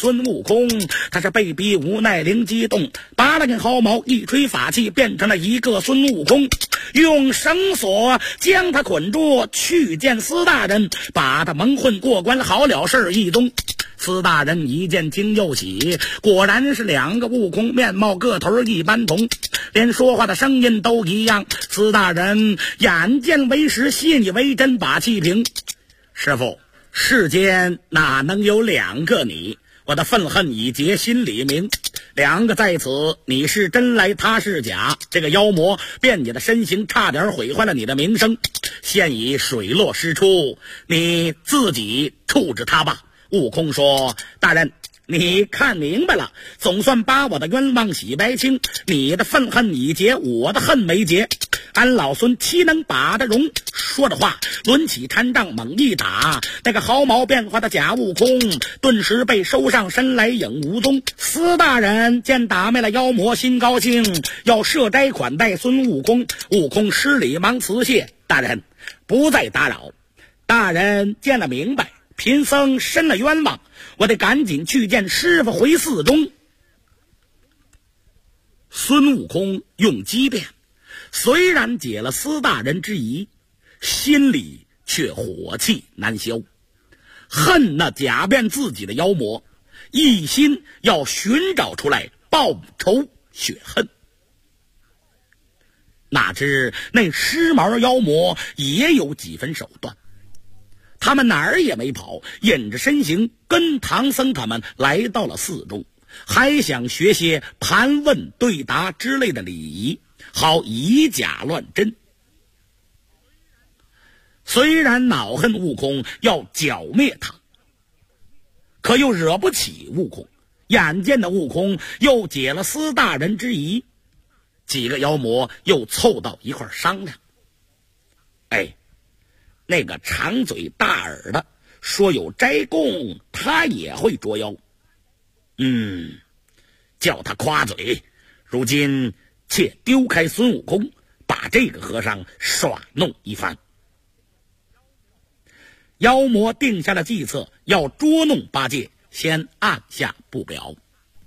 孙悟空，他是被逼无奈灵机动，拔了根毫毛，一吹法器变成了一个孙悟空，用绳索将他捆住，去见司大人，把他蒙混过关，好了事一宗。司大人一见惊又喜，果然是两个悟空，面貌个头一般同，连说话的声音都一样。司大人眼见为实，信以为真，把气平。师父，世间哪能有两个你？我的愤恨已结，心里明。两个在此，你是真来，他是假。这个妖魔变你的身形，差点毁坏了你的名声。现已水落石出，你自己处置他吧。悟空说：大人，你看明白了，总算把我的冤枉洗白清。你的愤恨已结，我的恨没结，俺老孙岂能把得容？说着话，抡起禅杖猛一打，那个毫毛变化的假悟空顿时被收上身来，影无踪。司大人见打灭了妖魔，心高兴，要设斋款待孙悟空。悟空施礼忙辞谢：大人不再打扰。大人见了明白，贫僧伸了冤枉，我得赶紧去见师傅，回寺中。孙悟空用机变，虽然解了司大人之疑，心里却火气难消，恨那假变自己的妖魔，一心要寻找出来报仇雪恨。哪知那尸毛妖魔也有几分手段，他们哪儿也没跑，引着身形跟唐僧他们来到了寺中，还想学些盘问对答之类的礼仪，好以假乱真。虽然恼恨悟空，要剿灭他，可又惹不起悟空。眼见的悟空又解了司大人之疑，几个妖魔又凑到一块商量。那个长嘴大耳的说有斋供，他也会捉妖。叫他夸嘴，如今且丢开孙悟空，把这个和尚耍弄一番。妖魔定下了计策，要捉弄八戒，先按下不表。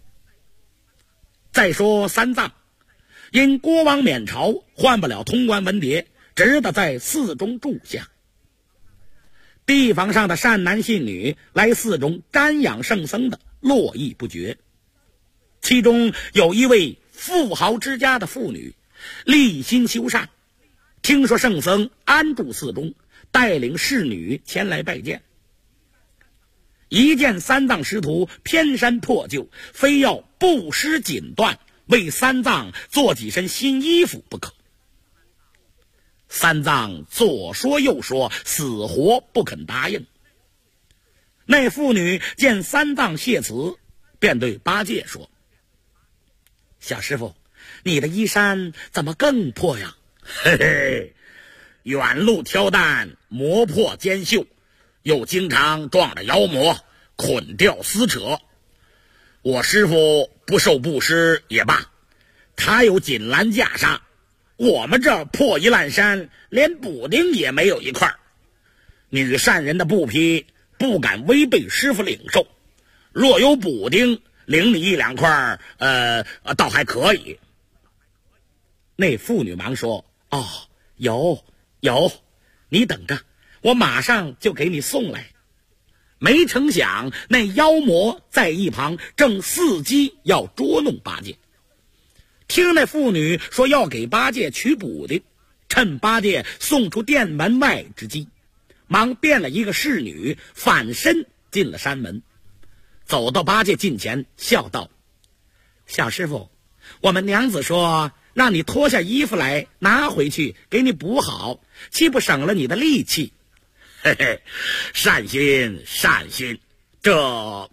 再说三藏，因国王免朝，换不了通关文牒，只得在寺中住下。地方上的善男信女来寺中瞻仰圣僧的络绎不绝，其中有一位富豪之家的妇女，立心修善，听说圣僧安住寺中，带领侍女前来拜见。一见三藏师徒偏衫破旧，非要布施锦缎，为三藏做几身新衣服不可。三藏左说右说，死活不肯答应。那妇女见三藏谢辞，便对八戒说：小师傅，你的衣衫怎么更破呀？嘿嘿，远路挑担，磨破肩袖，又经常撞着妖魔，捆掉撕扯。我师傅不受布施也罢，他有锦兰袈裟，我们这破衣烂衫，连补丁也没有一块。女善人的布匹不敢违背师傅领受，若有补丁，领你一两块，倒还可以。那妇女忙说：有，你等着，我马上就给你送来。没成想，那妖魔在一旁正伺机要捉弄八戒。听那妇女说要给八戒取补的，趁八戒送出殿门外之机，忙变了一个侍女，反身进了山门，走到八戒近前，笑道：小师傅，我们娘子说让你脱下衣服来，拿回去给你补好，岂不省了你的力气？嘿嘿，善心，这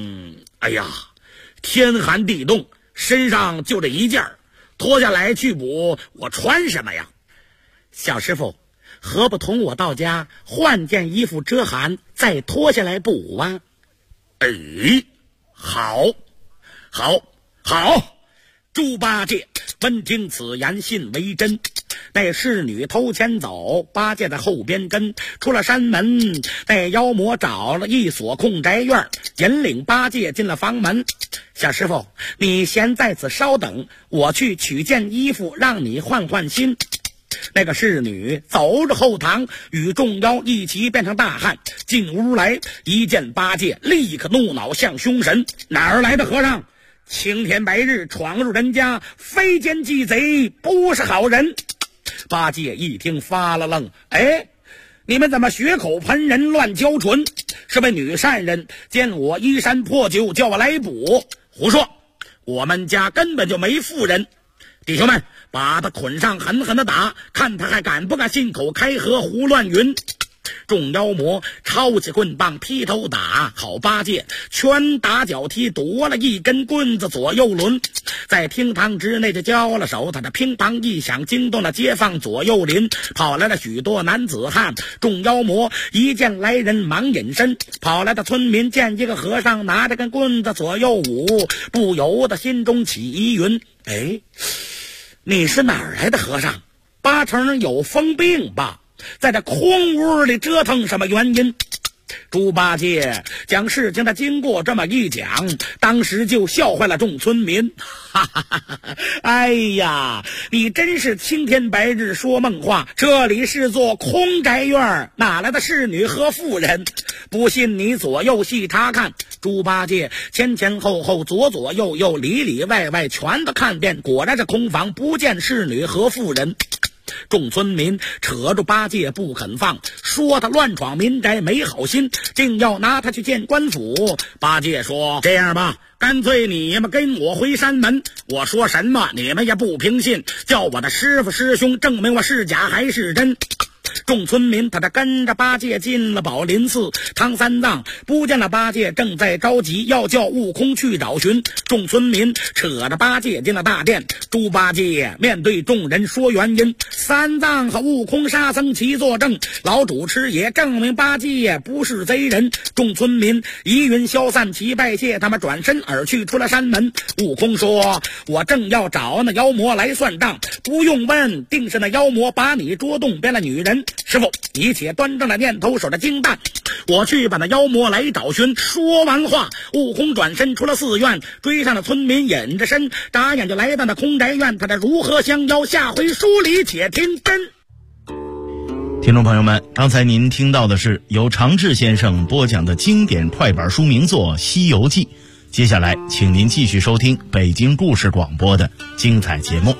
天寒地冻，身上就这一件，脱下来去补，我穿什么呀？小师傅，何不同我到家换件衣服遮寒，再脱下来补啊？好， 猪八戒闻听此言，信为真。那侍女偷牵走，八戒在后边跟。出了山门，那妖魔找了一所空宅院，引领八戒进了房门。小师傅，你先在此稍等，我去取件衣服，让你换换心。那个侍女走入后堂，与众妖一齐变成大汉，进屋来，一见八戒，立刻怒恼向凶神：哪儿来的和尚？青天白日闯入人家，非奸即贼，不是好人。八戒一听发了愣，你们怎么血口喷人，乱交唇？是位女善人见我衣衫破旧，叫我来补。胡说，我们家根本就没妇人。弟兄们，把他捆上，狠狠的打，看他还敢不敢信口开河，胡乱云。众妖魔抄起棍棒劈头打，好八戒拳打脚踢，夺了一根棍子左右抡，在厅堂之内就交了手。他的乒乓一响，惊动了街坊左右邻，跑来了许多男子汉。众妖魔一见来人，忙隐身。跑来的村民见一个和尚拿着根棍子左右舞，不由得心中起疑云：你是哪儿来的和尚？八成有疯病吧，在这空屋里折腾什么原因？猪八戒将事情的经过这么一讲，当时就笑坏了众村民。哎呀，你真是青天白日说梦话，这里是座空宅院，哪来的侍女和妇人？不信你左右细查看。猪八戒前前后后左左右右里里外外全都看遍，果然是空房，不见侍女和妇人。众村民扯住八戒不肯放，说他乱闯民宅没好心，竟要拿他去见官府。八戒说：这样吧，干脆你们跟我回山门，我说什么你们也不凭信，叫我的师傅师兄证明我是假还是真。众村民他跟着八戒进了宝林寺，唐三藏不见了八戒，正在着急要叫悟空去找寻。众村民扯着八戒进了大殿，猪八戒面对众人说原因。三藏和悟空沙僧齐作证，老主持也证明八戒不是贼人。众村民疑云消散，齐拜谢，他们转身而去，出了山门。悟空说：我正要找那妖魔来算账，不用问，定是那妖魔把你捉动变了女人。师傅，你且端正了念头，守着金蛋，我去把那妖魔来找寻。说完话，悟空转身出了寺院，追上了村民，隐着身，眨眼就来到那空宅院。他的如何相邀，下回书里且听真。 听众朋友们，刚才您听到的是由常志先生播讲的经典快板书名作《西游记》。接下来请您继续收听北京故事广播的精彩节目。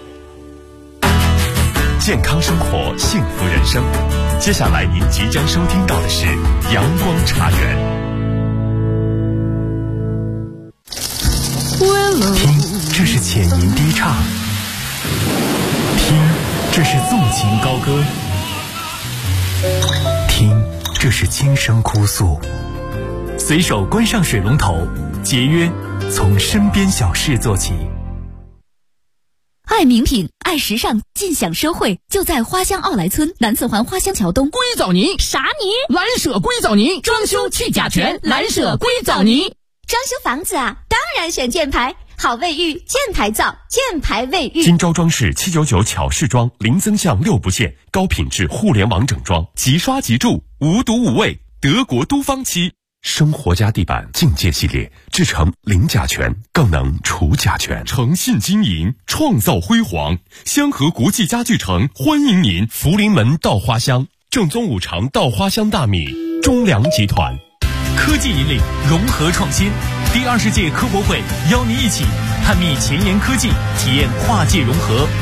健康生活，幸福人生。接下来您即将收听到的是阳光茶园。听，这是浅吟低唱；听，这是纵情高歌；听，这是轻声哭诉。随手关上水龙头，节约从身边小事做起。 爱名品，爱时尚，尽享奢惠，就在花乡奥莱村南四环花乡桥东。 硅藻泥啥泥？ 蓝舍硅藻泥，装修去甲醛，蓝舍硅藻泥。 装修房子啊，当然选箭牌，好卫浴，箭牌造，箭牌卫浴。 金招装饰799巧饰装，零增项6不限，高品质互联网整装，即刷即住，无毒无味，德国都方漆。生活家地板境界系列制成零甲醛，更能除甲醛，诚信经营，创造辉煌。香河国际家具城欢迎您，福临门稻花香，正宗五常稻花香大米，中粮集团。 科技引领，融合创新。第20届科博会邀您一起探秘前沿科技，体验跨界融合，